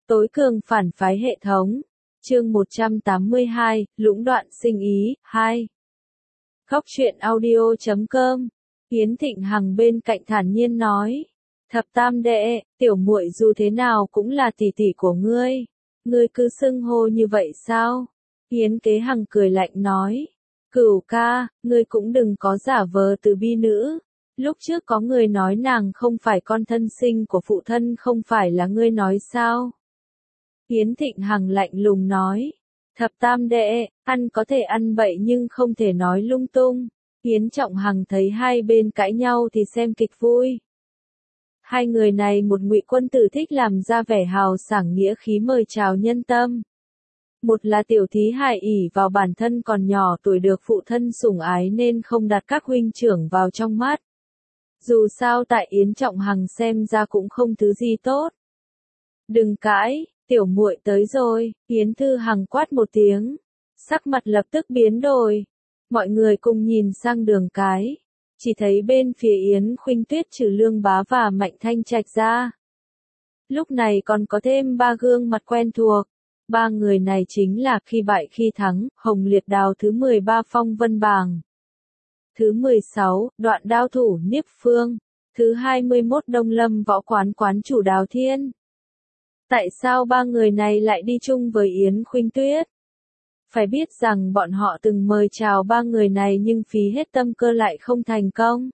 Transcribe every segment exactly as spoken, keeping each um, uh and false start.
Tối cường phản phái hệ thống. Chương một trăm tám mươi hai, lũng đoạn sinh ý, hai. Góc truyện audio chấm com. Yến Thịnh Hằng bên cạnh thản nhiên nói. Thập tam đệ, tiểu muội dù thế nào cũng là tỷ tỷ của ngươi. Ngươi cứ xưng hô như vậy sao? Yến Kế Hằng cười lạnh nói. Cửu ca, ngươi cũng đừng có giả vờ từ bi nữ. Lúc trước có người nói nàng không phải con thân sinh của phụ thân, không phải là ngươi nói sao? Yến Thịnh Hằng lạnh lùng nói. Thập tam đệ, ăn có thể ăn bậy nhưng không thể nói lung tung. Yến Trọng Hằng thấy hai bên cãi nhau thì xem kịch vui. Hai người này một ngụy quân tử thích làm ra vẻ hào sảng nghĩa khí mời chào nhân tâm. Một là tiểu thí hại ỷ vào bản thân còn nhỏ tuổi được phụ thân sủng ái nên không đặt các huynh trưởng vào trong mắt. Dù sao tại Yến Trọng Hằng xem ra cũng không thứ gì tốt. Đừng cãi, tiểu muội tới rồi, Yến Thư Hằng quát một tiếng. Sắc mặt lập tức biến đổi. Mọi người cùng nhìn sang Đường Cái. Chỉ thấy bên phía Yến Khuynh Tuyết trừ Lương Bá và Mạnh Thanh Trạch ra. Lúc này còn có thêm ba gương mặt quen thuộc. Ba người này chính là Khi Bại Khi Thắng, Hồng Liệt Đào thứ mười ba Phong Vân Bàng. Thứ mười sáu, Đoạn Đao Thủ Niếp Phương. Thứ hai mươi mốt Đông Lâm Võ Quán Quán Chủ Đào Thiên. Tại sao ba người này lại đi chung với Yến Khuynh Tuyết? Phải biết rằng bọn họ từng mời chào ba người này nhưng phí hết tâm cơ lại không thành công.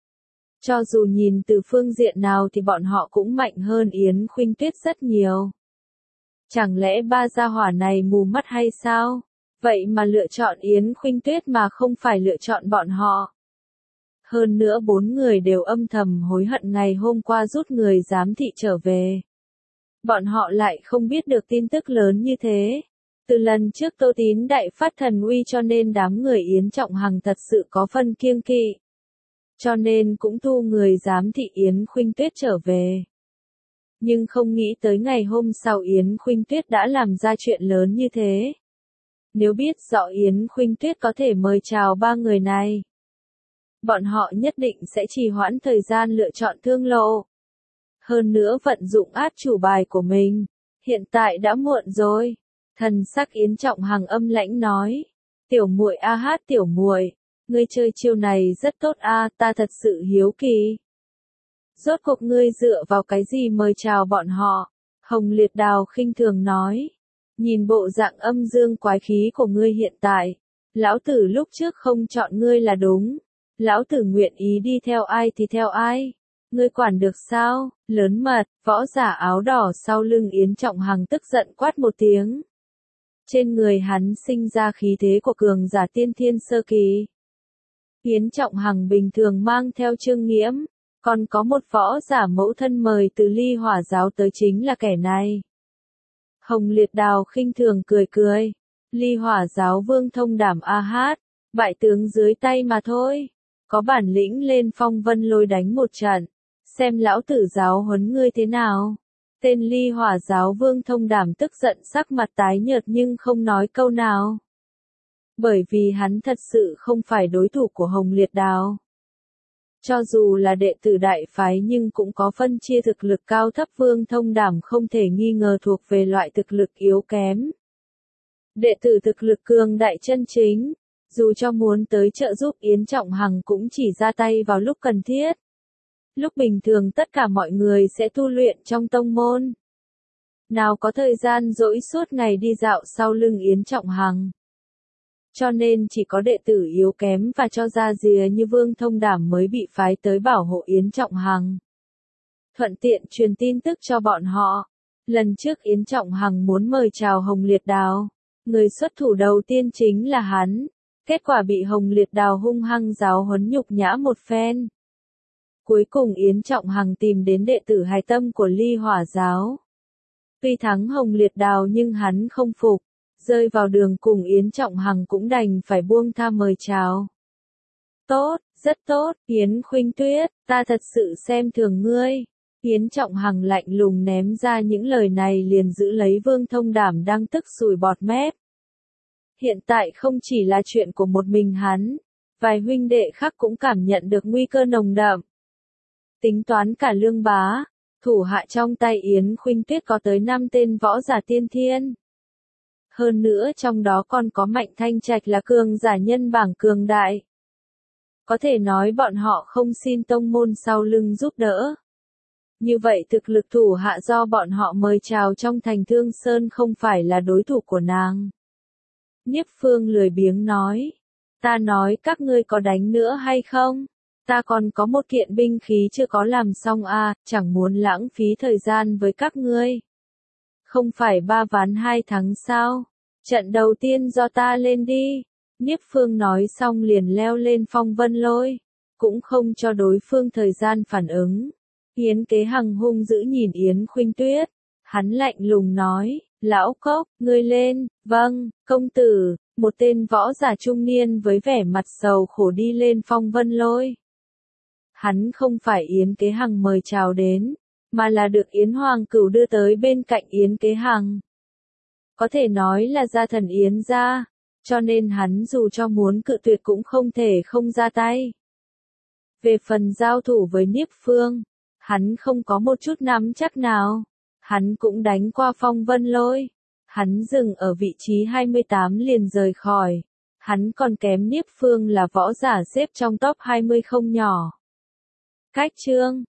Cho dù nhìn từ phương diện nào thì bọn họ cũng mạnh hơn Yến Khuynh Tuyết rất nhiều. Chẳng lẽ ba gia hỏa này mù mắt hay sao? Vậy mà lựa chọn Yến Khuynh Tuyết mà không phải lựa chọn bọn họ. Hơn nữa bốn người đều âm thầm hối hận ngày hôm qua rút người giám thị trở về. Bọn họ lại không biết được tin tức lớn như thế. Từ lần trước Tô Tín đại phát thần uy cho nên đám người Yến Trọng Hằng thật sự có phân kiêng kỵ. Cho nên cũng thu người giám thị Yến Khuynh Tuyết trở về. Nhưng không nghĩ tới ngày hôm sau Yến Khuynh Tuyết đã làm ra chuyện lớn như thế. Nếu biết rõ Yến Khuynh Tuyết có thể mời chào ba người này, bọn họ nhất định sẽ trì hoãn thời gian lựa chọn thương lộ. Hơn nữa vận dụng át chủ bài của mình. Hiện tại đã muộn rồi. Thần sắc Yến Trọng Hằng âm lãnh nói. Tiểu muội a hát tiểu muội, ngươi chơi chiêu này rất tốt a, ta thật sự hiếu kỳ. Rốt cuộc ngươi dựa vào cái gì mời chào bọn họ? Hồng Liệt Đào khinh thường nói. Nhìn bộ dạng âm dương quái khí của ngươi hiện tại, lão tử lúc trước không chọn ngươi là đúng. Lão tử nguyện ý đi theo ai thì theo ai. Ngươi quản được sao? Lớn mật, võ giả áo đỏ sau lưng Yến Trọng Hằng tức giận quát một tiếng. Trên người hắn sinh ra khí thế của cường giả tiên thiên sơ kỳ. Yến Trọng Hằng bình thường mang theo Trương Nghiễm, còn có một võ giả mẫu thân mời từ Ly Hỏa giáo tới chính là kẻ này. Hồng Liệt Đào khinh thường cười cười. Ly Hỏa giáo Vương Thông Đảm a hát, bại tướng dưới tay mà thôi. Có bản lĩnh lên Phong Vân Lôi đánh một trận. Xem lão tử giáo huấn ngươi thế nào. Tên Ly Hỏa giáo Vương Thông Đảm tức giận sắc mặt tái nhợt nhưng không nói câu nào. Bởi vì hắn thật sự không phải đối thủ của Hồng Liệt Đào. Cho dù là đệ tử đại phái nhưng cũng có phân chia thực lực cao thấp, Vương Thông Đảm không thể nghi ngờ thuộc về loại thực lực yếu kém. Đệ tử thực lực cường đại chân chính, dù cho muốn tới trợ giúp Yến Trọng Hằng cũng chỉ ra tay vào lúc cần thiết. Lúc bình thường tất cả mọi người sẽ tu luyện trong tông môn. Nào có thời gian rỗi suốt ngày đi dạo sau lưng Yến Trọng Hằng. Cho nên chỉ có đệ tử yếu kém và cho ra rìa như Vương Thông Đảm mới bị phái tới bảo hộ Yến Trọng Hằng. Thuận tiện truyền tin tức cho bọn họ. Lần trước Yến Trọng Hằng muốn mời chào Hồng Liệt Đào. Người xuất thủ đầu tiên chính là hắn. Kết quả bị Hồng Liệt Đào hung hăng giáo huấn nhục nhã một phen. Cuối cùng Yến Trọng Hằng tìm đến đệ tử hài tâm của Ly Hỏa giáo. Tuy thắng Hồng Liệt Đào nhưng hắn không phục. Rơi vào đường cùng Yến Trọng Hằng cũng đành phải buông tha mời chào. Tốt, rất tốt, Yến Khuynh Tuyết, ta thật sự xem thường ngươi. Yến Trọng Hằng lạnh lùng ném ra những lời này liền giữ lấy Vương Thông Đảm đang tức sùi bọt mép. Hiện tại không chỉ là chuyện của một mình hắn, vài huynh đệ khác cũng cảm nhận được nguy cơ nồng đậm. Tính toán cả Lương Bá, Thủ hạ trong tay Yến Khuynh Tuyết có tới năm tên võ giả tiên thiên. Hơn nữa trong đó còn có Mạnh Thanh Trạch là cường giả nhân bảng cường đại. Có thể nói bọn họ không xin tông môn sau lưng giúp đỡ. Như vậy thực lực thủ hạ do bọn họ mời chào trong thành Thương Sơn không phải là đối thủ của nàng. Niếp Phương lười biếng nói. Ta nói các ngươi có đánh nữa hay không? Ta còn có một kiện binh khí chưa có làm xong à, chẳng muốn lãng phí thời gian với các ngươi. Không phải ba ván hai thắng sao? Trận đầu tiên do ta lên đi. Niếp Phương nói xong liền leo lên phong vân lôi. Cũng không cho đối phương thời gian phản ứng. Yến Kế Hằng hung dữ nhìn Yến Khuynh Tuyết. Hắn lạnh lùng nói, lão cốc, ngươi lên, vâng, công tử, một tên võ giả trung niên với vẻ mặt sầu khổ đi lên phong vân lôi. Hắn không phải Yến Kế Hằng mời chào đến, mà là được Yến Hoàng Cửu đưa tới bên cạnh Yến Kế Hằng. Có thể nói là gia thần Yến gia, cho nên hắn dù cho muốn cự tuyệt cũng không thể không ra tay. Về phần giao thủ với Niếp Phương, hắn không có một chút nắm chắc nào. Hắn cũng đánh qua phong vân lôi. Hắn dừng ở vị trí hai mươi tám liền rời khỏi. Hắn còn kém Niếp Phương là võ giả xếp trong top hai mươi không nhỏ. Cách chương